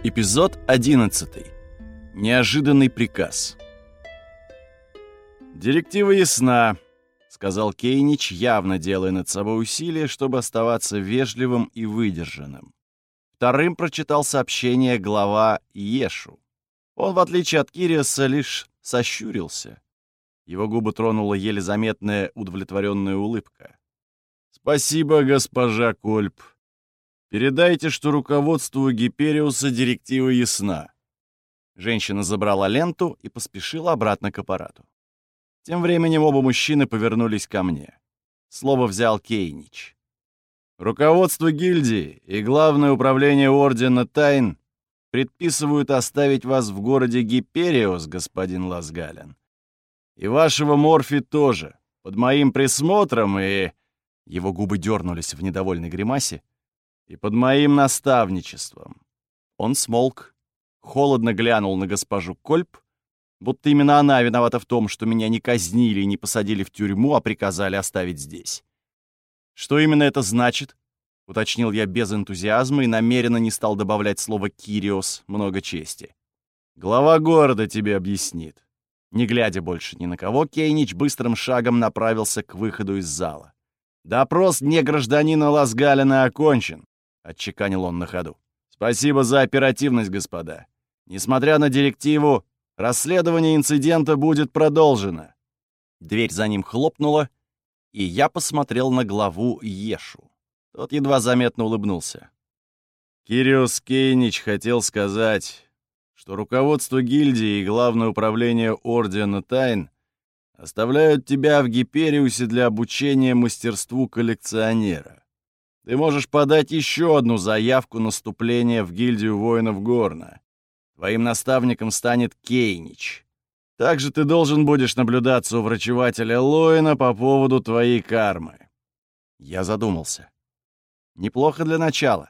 Эпизод 11. Неожиданный приказ. «Директива ясна», — сказал Кейнич, явно делая над собой усилие, чтобы оставаться вежливым и выдержанным. Вторым прочитал сообщение глава Ешу. Он, в отличие от Кириоса, лишь сощурился. Его губы тронула еле заметная удовлетворенная улыбка. «Спасибо, госпожа Кольп. Передайте, что руководству Гипериуса директива ясна». Женщина забрала ленту и поспешила обратно к аппарату. Тем временем оба мужчины повернулись ко мне. Слово взял Кейнич. «Руководство гильдии и Главное управление Ордена Тайн предписывают оставить вас в городе Гипериус, господин Лазгален. И вашего Морфи тоже, под моим присмотром и...» Его губы дернулись в недовольной гримасе. «И под моим наставничеством». Он смолк, холодно глянул на госпожу Кольп, будто именно она виновата в том, что меня не казнили и не посадили в тюрьму, а приказали оставить здесь. «Что именно это значит?» — уточнил я без энтузиазма и намеренно не стал добавлять слово «Кириос», много чести. «Глава города тебе объяснит». Не глядя больше ни на кого, Кейнич быстрым шагом направился к выходу из зала. «Допрос негражданина Лазгалена окончен», — отчеканил он на ходу. «Спасибо за оперативность, господа. Несмотря на директиву, расследование инцидента будет продолжено». Дверь за ним хлопнула, и я посмотрел на главу Ешу. Тот едва заметно улыбнулся. «Кириос Кейнич хотел сказать, что руководство гильдии и Главное управление Ордена Тайн оставляют тебя в Гипериусе для обучения мастерству коллекционера. Ты можешь подать еще одну заявку на вступление в гильдию воинов Горна. Твоим наставником станет Кейнич. Также ты должен будешь наблюдаться у врачевателя Лоина по поводу твоей кармы». Я задумался. Неплохо для начала.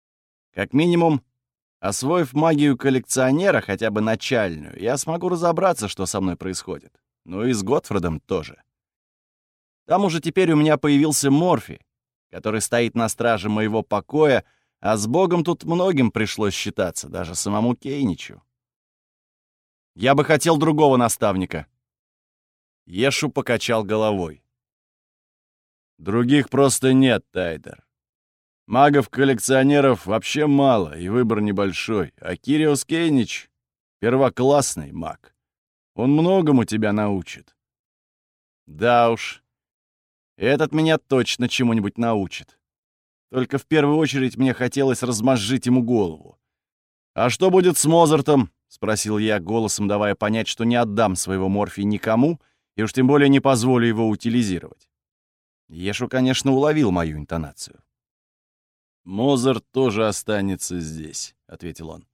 Как минимум, освоив магию коллекционера, хотя бы начальную, я смогу разобраться, что со мной происходит. Ну и с Готфредом тоже. К тому же теперь у меня появился Морфи, который стоит на страже моего покоя, а с Богом тут многим пришлось считаться, даже самому Кейничу. «Я бы хотел другого наставника». Ешу покачал головой. «Других просто нет, Тайдер. Магов-коллекционеров вообще мало, и выбор небольшой, а Кириос Кейнич — первоклассный маг. Он многому тебя научит». «Да уж, этот меня точно чему-нибудь научит. Только в первую очередь мне хотелось размозжить ему голову». «А что будет с Мозартом?» — спросил я, голосом давая понять, что не отдам своего Морфи никому, и уж тем более не позволю его утилизировать. Ешу, конечно, уловил мою интонацию. «Мозарт тоже останется здесь», — ответил он.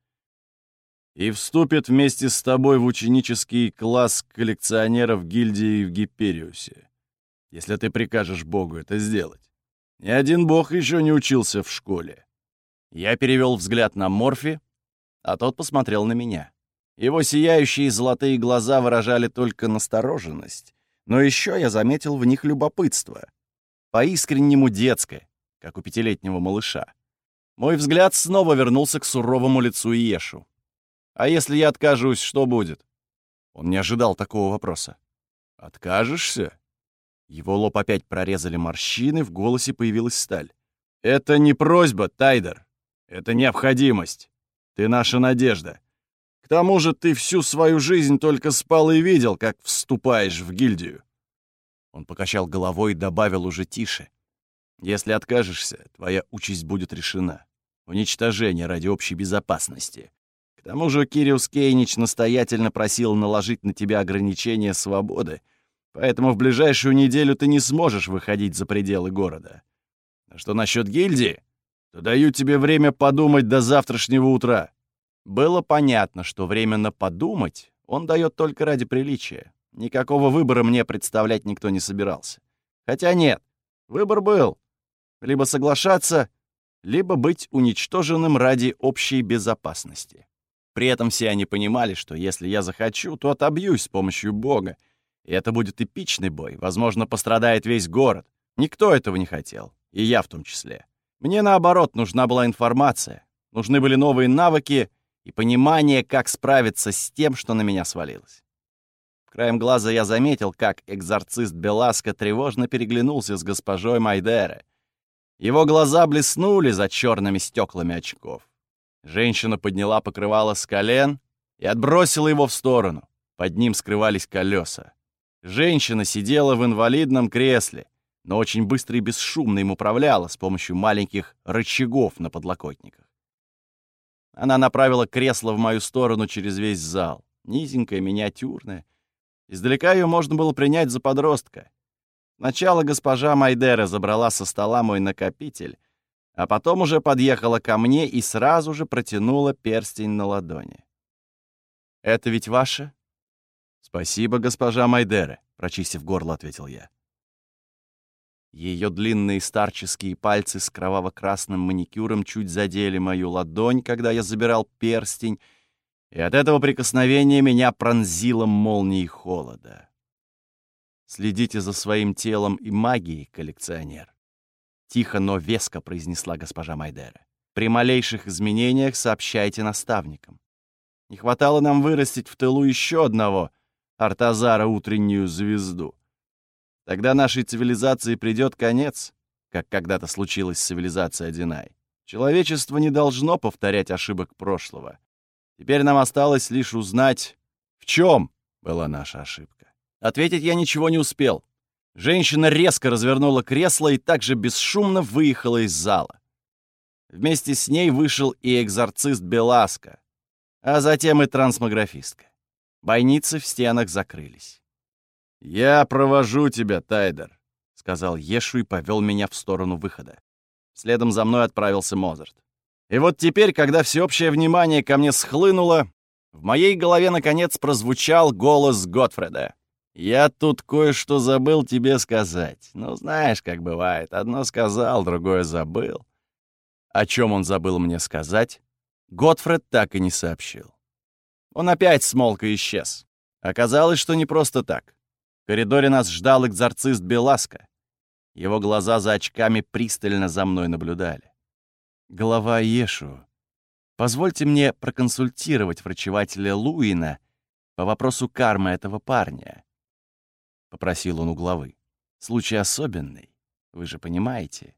«И вступит вместе с тобой в ученический класс коллекционеров гильдии в Гипериусе, если ты прикажешь Богу это сделать. Ни один бог еще не учился в школе». Я перевел взгляд на Морфи, а тот посмотрел на меня. Его сияющие золотые глаза выражали только настороженность, но еще я заметил в них любопытство. По-искреннему детское, как у 5-летнего малыша. Мой взгляд снова вернулся к суровому лицу Ешу. «А если я откажусь, что будет?» Он не ожидал такого вопроса. «Откажешься?» Его лоб опять прорезали морщины, в голосе появилась сталь. «Это не просьба, Тайдер. Это необходимость. Ты наша надежда. К тому же ты всю свою жизнь только спал и видел, как вступаешь в гильдию». Он покачал головой и добавил уже тише. «Если откажешься, твоя участь будет решена. Уничтожение ради общей безопасности. К тому же Кириос Кейнич настоятельно просил наложить на тебя ограничения свободы, поэтому в ближайшую неделю ты не сможешь выходить за пределы города. А что насчет гильдии, то даю тебе время подумать до завтрашнего утра». Было понятно, что временно подумать он дает только ради приличия. Никакого выбора мне представлять никто не собирался. Хотя нет, выбор был. Либо соглашаться, либо быть уничтоженным ради общей безопасности. При этом все они понимали, что если я захочу, то отобьюсь с помощью Бога. И это будет эпичный бой. Возможно, пострадает весь город. Никто этого не хотел. И я в том числе. Мне, наоборот, нужна была информация. Нужны были новые навыки и понимание, как справиться с тем, что на меня свалилось. Краем глаза я заметил, как экзорцист Беласко тревожно переглянулся с госпожой Майдере. Его глаза блеснули за черными стеклами очков. Женщина подняла покрывало с колен и отбросила его в сторону. Под ним скрывались колеса. Женщина сидела в инвалидном кресле, но очень быстро и бесшумно им управляла с помощью маленьких рычагов на подлокотниках. Она направила кресло в мою сторону через весь зал. Низенькая, миниатюрная. Издалека ее можно было принять за подростка. Сначала госпожа Майдера забрала со стола мой накопитель, а потом уже подъехала ко мне и сразу же протянула перстень на ладони. «Это ведь ваше?» «Спасибо, госпожа Майдера», — прочистив горло, ответил я. Ее длинные старческие пальцы с кроваво-красным маникюром чуть задели мою ладонь, когда я забирал перстень, и от этого прикосновения меня пронзило молнией холода. «Следите за своим телом и магией, коллекционер», — тихо, но веско произнесла госпожа Майдера. «При малейших изменениях сообщайте наставникам. Не хватало нам вырастить в тылу еще одного Артазара утреннюю звезду. Тогда нашей цивилизации придет конец, как когда-то случилось с цивилизацией Одинай. Человечество не должно повторять ошибок прошлого. Теперь нам осталось лишь узнать, в чем была наша ошибка». Ответить я ничего не успел. Женщина резко развернула кресло и также бесшумно выехала из зала. Вместе с ней вышел и экзорцист Беласко, а затем и трансмографистка. Бойницы в стенах закрылись. «Я провожу тебя, Тайдер», — сказал Ешу и повел меня в сторону выхода. Следом за мной отправился Мозарт. И вот теперь, когда всеобщее внимание ко мне схлынуло, в моей голове наконец прозвучал голос Готфреда. «Я тут кое-что забыл тебе сказать. Ну, знаешь, как бывает, одно сказал, другое забыл». О чем он забыл мне сказать, Готфред так и не сообщил. Он опять смолк и исчез. Оказалось, что не просто так. В коридоре нас ждал экзорцист Беласко. Его глаза за очками пристально за мной наблюдали. «Глава Ешу, позвольте мне проконсультировать врачевателя Луина по вопросу кармы этого парня», — попросил он у главы. «Случай особенный, вы же понимаете».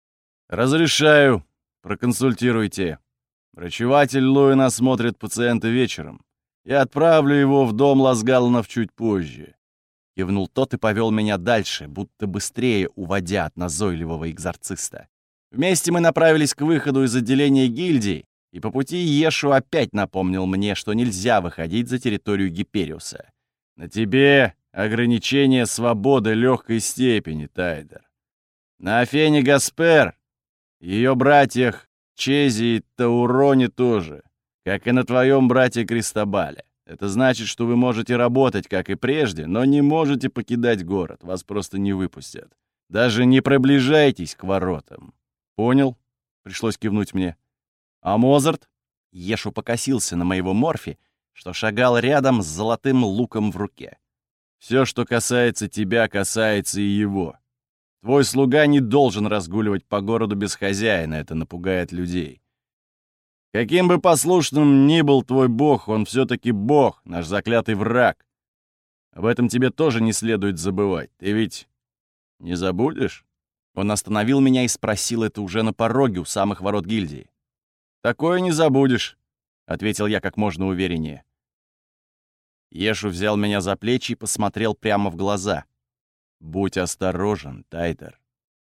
«Разрешаю, проконсультируйте. Врачеватель Луин осмотрит пациента вечером. Я отправлю его в дом Ласгалланов чуть позже». Кивнул тот и повел меня дальше, будто быстрее уводя от назойливого экзорциста. Вместе мы направились к выходу из отделения гильдии, и по пути Ешу опять напомнил мне, что нельзя выходить за территорию Гипериуса. «На тебе ограничение свободы легкой степени, Тайдер. На Афене Гаспер, ее братьях Чези и Тауроне тоже, как и на твоем брате Кристобале. Это значит, что вы можете работать, как и прежде, но не можете покидать город, вас просто не выпустят. Даже не приближайтесь к воротам». «Понял», — пришлось кивнуть мне. «А Мозарт?» Ешу покосился на моего Морфи, что шагал рядом с золотым луком в руке. «Все, что касается тебя, касается и его. Твой слуга не должен разгуливать по городу без хозяина, это напугает людей. Каким бы послушным ни был твой бог, он все-таки бог, наш заклятый враг. Об этом тебе тоже не следует забывать. Ты ведь не забудешь?» Он остановил меня и спросил это уже на пороге у самых ворот гильдии. «Такое не забудешь», — ответил я как можно увереннее. Ешу взял меня за плечи и посмотрел прямо в глаза. «Будь осторожен, Тайдер.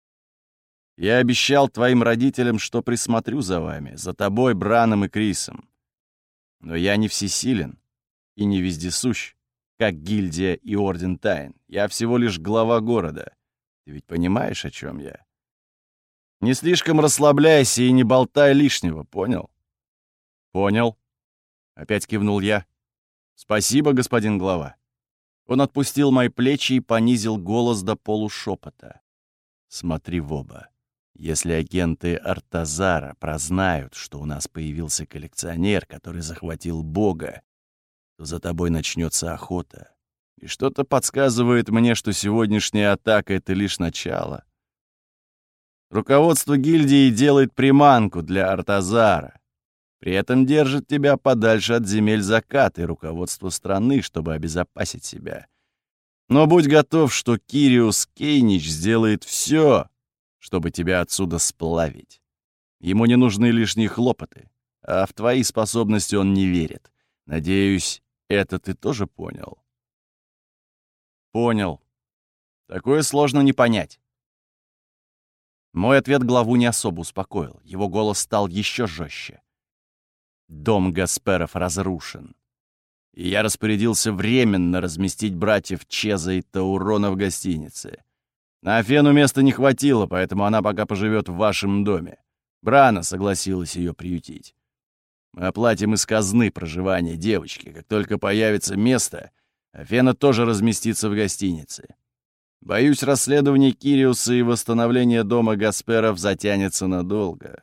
Я обещал твоим родителям, что присмотрю за вами, за тобой, Браном и Крисом. Но я не всесилен и не вездесущ, как гильдия и Орден Тайн. Я всего лишь глава города. Ты ведь понимаешь, о чем я? Не слишком расслабляйся и не болтай лишнего, понял?» «Понял», — опять кивнул я. «Спасибо, господин глава». Он отпустил мои плечи и понизил голос до полушепота. «Смотри в оба. Если агенты Артазара прознают, что у нас появился коллекционер, который захватил Бога, то за тобой начнется охота. И что-то подсказывает мне, что сегодняшняя атака — это лишь начало. Руководство гильдии делает приманку для Артазара. При этом держит тебя подальше от земель заката и руководства страны, чтобы обезопасить себя. Но будь готов, что Кириус Кейнич сделает все, чтобы тебя отсюда сплавить. Ему не нужны лишние хлопоты, а в твои способности он не верит. Надеюсь, это ты тоже понял? Понял. Такое сложно не понять. Мой ответ главу не особо успокоил. Его голос стал еще жестче. Дом Гасперов разрушен. И я распорядился временно разместить братьев Чеза и Таурона в гостинице. На Афену места не хватило, поэтому она пока поживет в вашем доме. Брана согласилась ее приютить. Мы оплатим из казны проживание девочки. Как только появится место, Афена тоже разместится в гостинице. Боюсь, расследование Кириуса и восстановление дома Гасперов затянется надолго.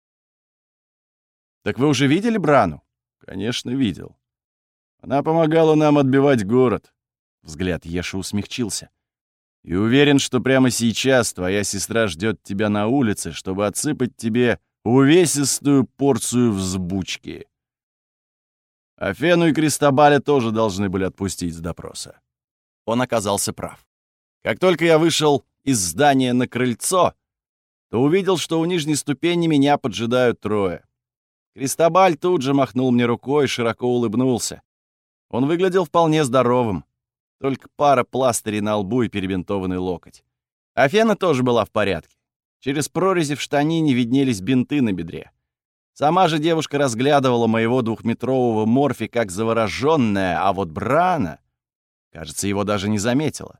Так вы уже видели Брану? Конечно, видел. Она помогала нам отбивать город. Взгляд Еши усмягчился. И уверен, что прямо сейчас твоя сестра ждет тебя на улице, чтобы отсыпать тебе увесистую порцию взбучки. Афену и Кристобаля тоже должны были отпустить с допроса. Он оказался прав. Как только я вышел из здания на крыльцо, то увидел, что у нижней ступени меня поджидают трое. Кристобаль тут же махнул мне рукой и широко улыбнулся. Он выглядел вполне здоровым. Только пара пластырей на лбу и перебинтованный локоть. Афена тоже была в порядке. Через прорези в штанине виднелись бинты на бедре. Сама же девушка разглядывала моего двухметрового Морфи как заворожённая, а вот Брана, кажется, его даже не заметила.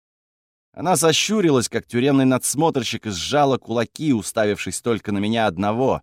Она сощурилась, как тюремный надсмотрщик, и сжала кулаки, уставившись только на меня одного.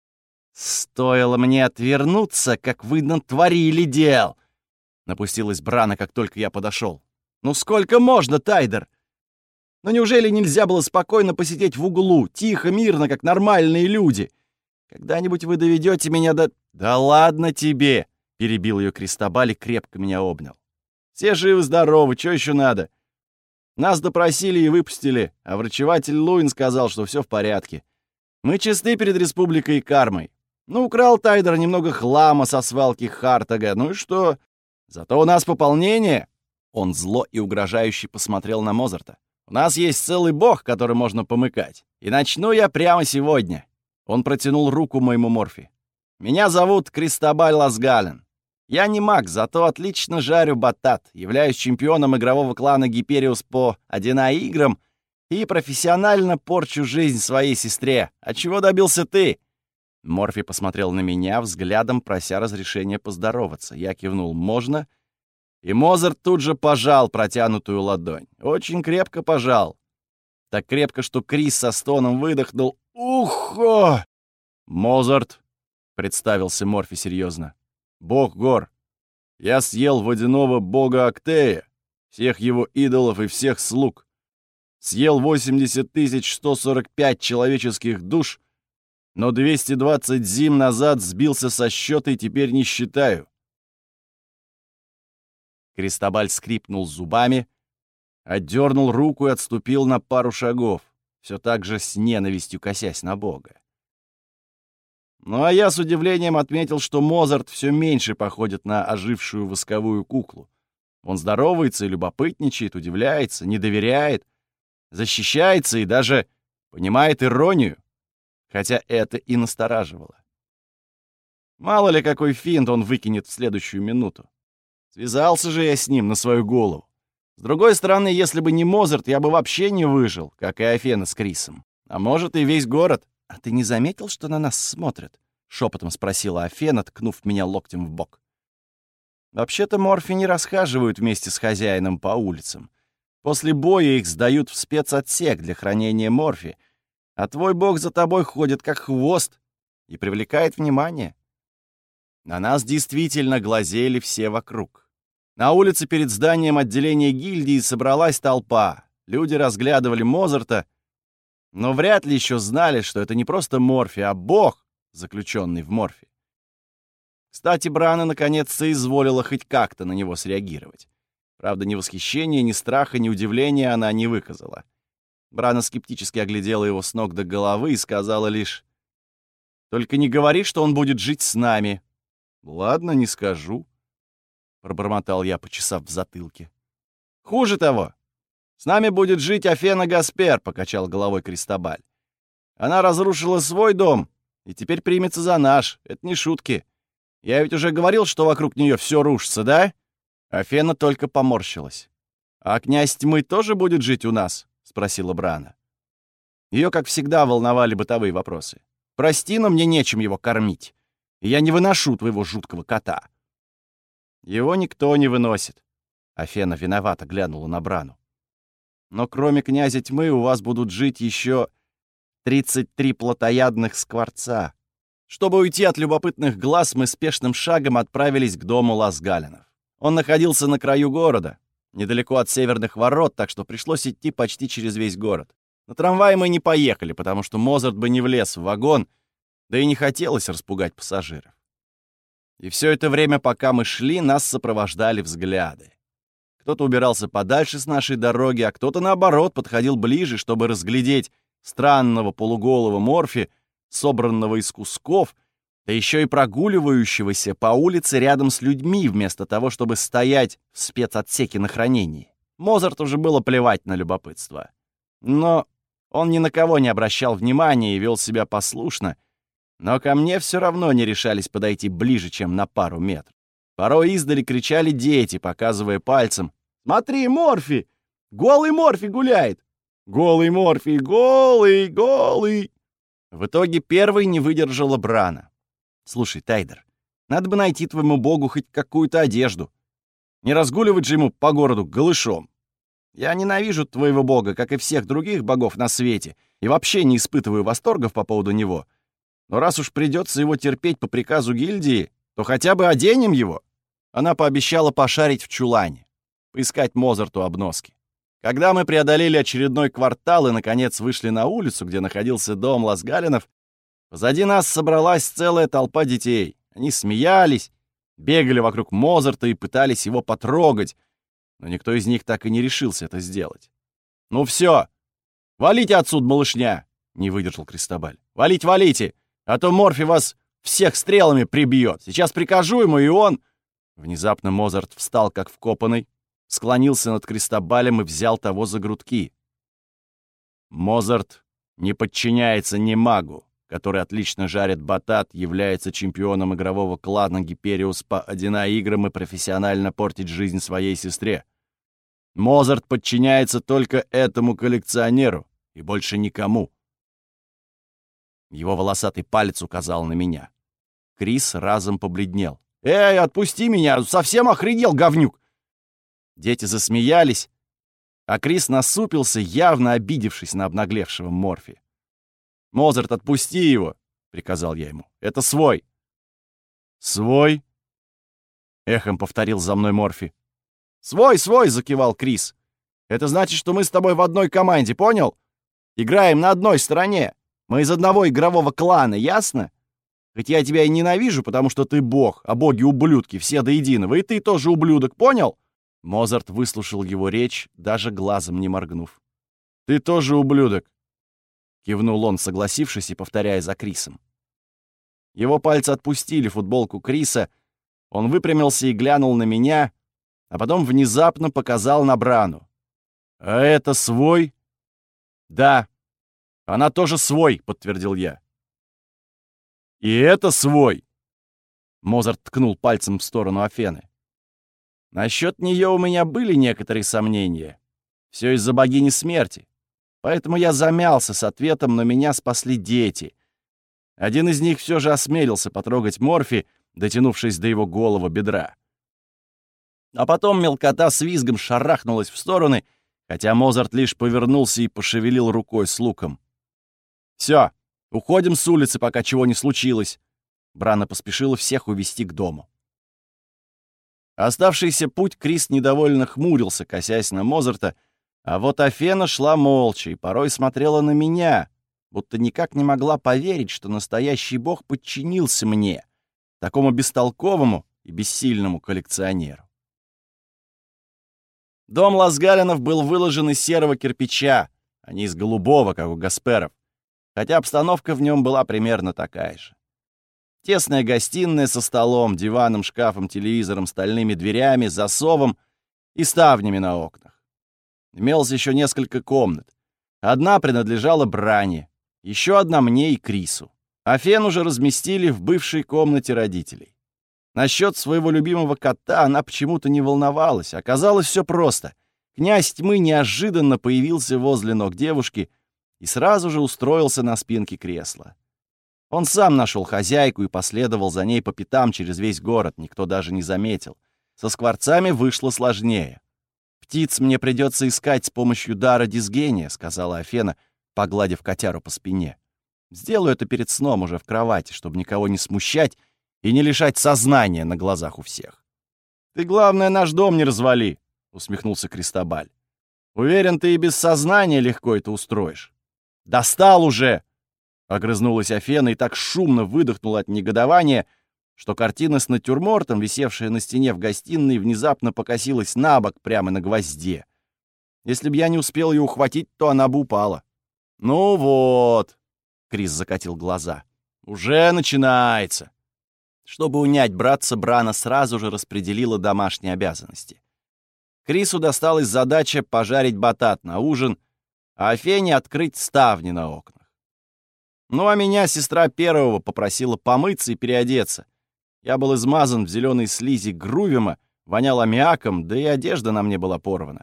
«Стоило мне отвернуться, как вы натворили дел!» Напустилась Брана, как только я подошел. «Ну сколько можно, Тайдер? Ну неужели нельзя было спокойно посидеть в углу, тихо, мирно, как нормальные люди? Когда-нибудь вы доведете меня до...» «Да ладно тебе!» — перебил ее Кристобаль и крепко меня обнял. «Все живы-здоровы, что еще надо? Нас допросили и выпустили, а врачеватель Луин сказал, что все в порядке. Мы чисты перед республикой и кармой. Ну, украл Тайдер немного хлама со свалки Хартага, ну и что? Зато у нас пополнение!» Он зло и угрожающе посмотрел на Мозарта. «У нас есть целый бог, который можно помыкать. И начну я прямо сегодня». Он протянул руку моему Морфи. «Меня зовут Кристобаль Ласгален. Я не маг, зато отлично жарю батат, являюсь чемпионом игрового клана Гипериус по 1А играм и профессионально порчу жизнь своей сестре. А чего добился ты?» Морфи посмотрел на меня, взглядом прося разрешения поздороваться. Я кивнул «можно», и Мозарт тут же пожал протянутую ладонь. Очень крепко пожал. Так крепко, что Крис со стоном выдохнул «Ухо!» «Мозарт», — представился Морфи серьезно, — «бог гор. Я съел водяного бога Актея, всех его идолов и всех слуг. Съел 80 145 человеческих душ, но 220 зим назад сбился со счета и теперь не считаю». Кристобаль скрипнул зубами, отдернул руку и отступил на пару шагов, все так же с ненавистью косясь на Бога. Ну а я с удивлением отметил, что Мозарт все меньше походит на ожившую восковую куклу. Он здоровается и любопытничает, удивляется, не доверяет, защищается и даже понимает иронию, хотя это и настораживало. Мало ли какой финт он выкинет в следующую минуту. Связался же я с ним на свою голову. С другой стороны, если бы не Мозарт, я бы вообще не выжил, как и Афена с Крисом. А может, и весь город. «А ты не заметил, что на нас смотрят?» — шепотом спросила Афена, ткнув меня локтем в бок. «Вообще-то Морфи не расхаживают вместе с хозяином по улицам. После боя их сдают в спецотсек для хранения Морфи, а твой бог за тобой ходит как хвост и привлекает внимание». На нас действительно глазели все вокруг. На улице перед зданием отделения гильдии собралась толпа. Люди разглядывали Мозарта, но вряд ли еще знали, что это не просто Морфи, а бог, заключенный в Морфи. Кстати, Брана наконец соизволила хоть как-то на него среагировать. Правда, ни восхищения, ни страха, ни удивления она не выказала. Брана скептически оглядела его с ног до головы и сказала лишь: Только не говори, что он будет жить с нами». «Ладно, не скажу», — пробормотал я, почесав в затылке. «Хуже того, с нами будет жить Афена Гаспер», — покачал головой Кристобаль. «Она разрушила свой дом и теперь примется за наш. Это не шутки. Я ведь уже говорил, что вокруг нее все рушится, да?» Афена только поморщилась. «А князь тьмы тоже будет жить у нас?» — спросила Брана. Ее, как всегда, волновали бытовые вопросы. «Прости, но мне нечем его кормить. И я не выношу твоего жуткого кота». «Его никто не выносит». Афена виновато глянула на Брану. «Но кроме князя тьмы у вас будут жить еще 33 плотоядных скворца». Чтобы уйти от любопытных глаз, мы спешным шагом отправились к дому Лазгалинов. Он находился на краю города, недалеко от северных ворот, так что пришлось идти почти через весь город. На трамвае мы не поехали, потому что Мозарт бы не влез в вагон, да и не хотелось распугать пассажиров. И все это время, пока мы шли, нас сопровождали взгляды. Кто-то убирался подальше с нашей дороги, а кто-то, наоборот, подходил ближе, чтобы разглядеть странного полуголого Морфи, собранного из кусков, да еще и прогуливающегося по улице рядом с людьми, вместо того, чтобы стоять в спецотсеке на хранении. Мозарту уже было плевать на любопытство. Но он ни на кого не обращал внимания и вел себя послушно, но ко мне все равно не решались подойти ближе, чем на пару метров. Порой издали кричали дети, показывая пальцем: «Смотри, Морфи! Голый Морфи гуляет! Голый Морфи! Голый! Голый!» В итоге первой не выдержала Брана. «Слушай, Тайдер, надо бы найти твоему богу хоть какую-то одежду. Не разгуливать же ему по городу голышом. Я ненавижу твоего бога, как и всех других богов на свете, и вообще не испытываю восторгов по поводу него. Но раз уж придется его терпеть по приказу гильдии, то хотя бы оденем его». Она пообещала пошарить в чулане, поискать Мозарту обноски. Когда мы преодолели очередной квартал и, наконец, вышли на улицу, где находился дом Лазгалинов, позади нас собралась целая толпа детей. Они смеялись, бегали вокруг Мозарта и пытались его потрогать, но никто из них так и не решился это сделать. «Ну все, валите отсюда, малышня!» — не выдержал Кристобаль. «Валите, валите, а то Морфи вас всех стрелами прибьет. Сейчас прикажу ему, и он...» Внезапно Мозарт встал, как вкопанный, склонился над Кристобалем и взял того за грудки. «Мозарт не подчиняется ни магу, который отлично жарит батат, является чемпионом игрового клана Гипериус по 1 играм и профессионально портить жизнь своей сестре. Мозарт подчиняется только этому коллекционеру и больше никому». Его волосатый палец указал на меня. Крис разом побледнел. «Эй, отпусти меня! Совсем охренел, говнюк!» Дети засмеялись, а Крис насупился, явно обидевшись на обнаглевшего Морфи. «Мозарт, отпусти его!» — приказал я ему. «Это свой!» «Свой?» — эхом повторил за мной Морфи. «Свой, свой!» — закивал Крис. «Это значит, что мы с тобой в одной команде, понял? Играем на одной стороне. Мы из одного игрового клана, ясно? Хоть я тебя и ненавижу, потому что ты бог, а боги-ублюдки все до единого, и ты тоже ублюдок, понял?» Мозарт выслушал его речь, даже глазом не моргнув. «Ты тоже ублюдок», — кивнул он, согласившись и повторяя за Крисом. Его пальцы отпустили футболку Криса, он выпрямился и глянул на меня, а потом внезапно показал на Брану. «А это свой?» «Да, она тоже свой», — подтвердил я. «И это свой!» Мозарт ткнул пальцем в сторону Афены. Насчет нее у меня были некоторые сомнения. Все из-за богини смерти. Поэтому я замялся с ответом, но меня спасли дети. Один из них все же осмелился потрогать Морфи, дотянувшись до его голого бедра. А потом мелкота с визгом шарахнулась в стороны, хотя Мозарт лишь повернулся и пошевелил рукой с луком. «Все, уходим с улицы, пока чего не случилось». Брана поспешила всех увести к дому. Оставшийся путь Крис недовольно хмурился, косясь на Мозарта, а вот Афена шла молча и порой смотрела на меня, будто никак не могла поверить, что настоящий бог подчинился мне, такому бестолковому и бессильному коллекционеру. Дом Лазгалинов был выложен из серого кирпича, а не из голубого, как у Гасперов, хотя обстановка в нем была примерно такая же. Тесная гостиная со столом, диваном, шкафом, телевизором, стальными дверями, засовом и ставнями на окнах. Имелось еще несколько комнат. Одна принадлежала Бране, еще одна мне и Крису. А Фен уже разместили в бывшей комнате родителей. Насчет своего любимого кота она почему-то не волновалась. Оказалось, все просто. Князь тьмы неожиданно появился возле ног девушки и сразу же устроился на спинке кресла. Он сам нашел хозяйку и последовал за ней по пятам через весь город, никто даже не заметил. Со скворцами вышло сложнее. «Птиц мне придется искать с помощью дара дисгения», — сказала Афена, погладив котяру по спине. «Сделаю это перед сном уже в кровати, чтобы никого не смущать и не лишать сознания на глазах у всех». «Ты, главное, наш дом не развали», — усмехнулся Кристобаль. «Уверен, ты и без сознания легко это устроишь». «Достал уже!» — огрызнулась Афена и так шумно выдохнула от негодования, что картина с натюрмортом, висевшая на стене в гостиной, внезапно покосилась на бок прямо на гвозде. Если б я не успел ее ухватить, то она бы упала. «Ну вот», — Крис закатил глаза, — «уже начинается». Чтобы унять братца, Брана сразу же распределила домашние обязанности. Крису досталась задача пожарить батат на ужин, а Афене открыть ставни на окнах. Ну а меня сестра первого попросила помыться и переодеться. Я был измазан в зеленой слизи грувима, вонял аммиаком, да и одежда на мне была порвана.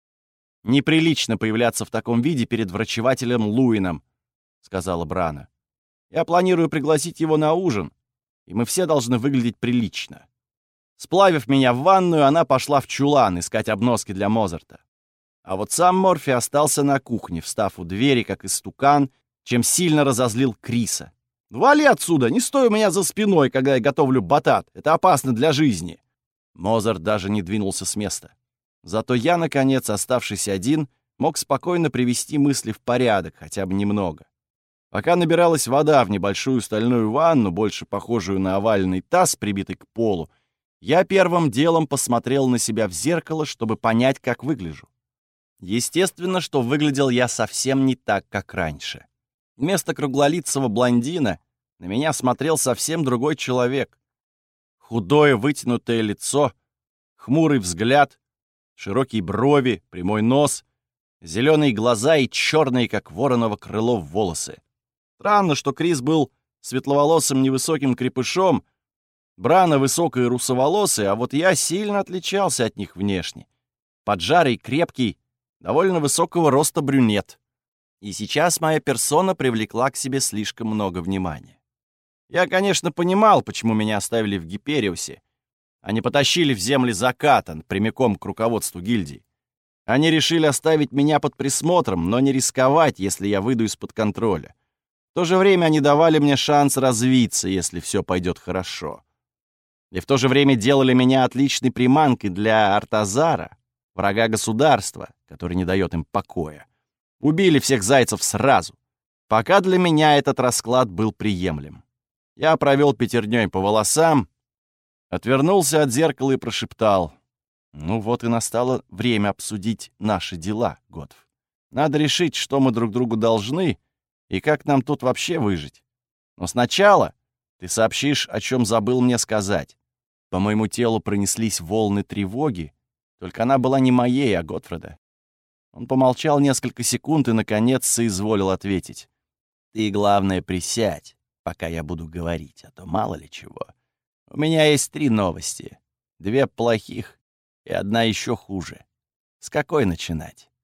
«Неприлично появляться в таком виде перед врачевателем Луином», — сказала Брана. «Я планирую пригласить его на ужин, и мы все должны выглядеть прилично». Сплавив меня в ванную, она пошла в чулан искать обноски для Мозарта. А вот сам Морфи остался на кухне, встав у двери, как истукан, чем сильно разозлил Криса. «Вали отсюда! Не стой у меня за спиной, когда я готовлю батат! Это опасно для жизни!» Мозарт даже не двинулся с места. Зато я, наконец, оставшись один, мог спокойно привести мысли в порядок, хотя бы немного. Пока набиралась вода в небольшую стальную ванну, больше похожую на овальный таз, прибитый к полу, я первым делом посмотрел на себя в зеркало, чтобы понять, как выгляжу. Естественно, что выглядел я совсем не так, как раньше. Вместо круглолицего блондина на меня смотрел совсем другой человек. Худое вытянутое лицо, хмурый взгляд, широкие брови, прямой нос, зеленые глаза и черные, как вороново крыло, волосы. Странно, что Крис был светловолосым невысоким крепышом, Брана высокая и русоволосая, а вот я сильно отличался от них внешне. Поджарый, крепкий, довольно высокого роста брюнет. И сейчас моя персона привлекла к себе слишком много внимания. Я, конечно, понимал, почему меня оставили в Гипериусе, а не потащили в земли заката, прямиком к руководству гильдии. Они решили оставить меня под присмотром, но не рисковать, если я выйду из-под контроля. В то же время они давали мне шанс развиться, если все пойдет хорошо. И в то же время делали меня отличной приманкой для Артазара, врага государства, который не дает им покоя. Убили всех зайцев сразу. Пока для меня этот расклад был приемлем. Я провел пятерней по волосам, отвернулся от зеркала и прошептал: «Ну вот и настало время обсудить наши дела, Готф. Надо решить, что мы друг другу должны и как нам тут вообще выжить. Но сначала ты сообщишь, о чем забыл мне сказать». По моему телу пронеслись волны тревоги, только она была не моей, а Готфреда. Он помолчал несколько секунд и, наконец, соизволил ответить: «Ты, главное, присядь, пока я буду говорить, а то мало ли чего. У меня есть 3 новости. 2 плохих и 1 еще хуже. С какой начинать?»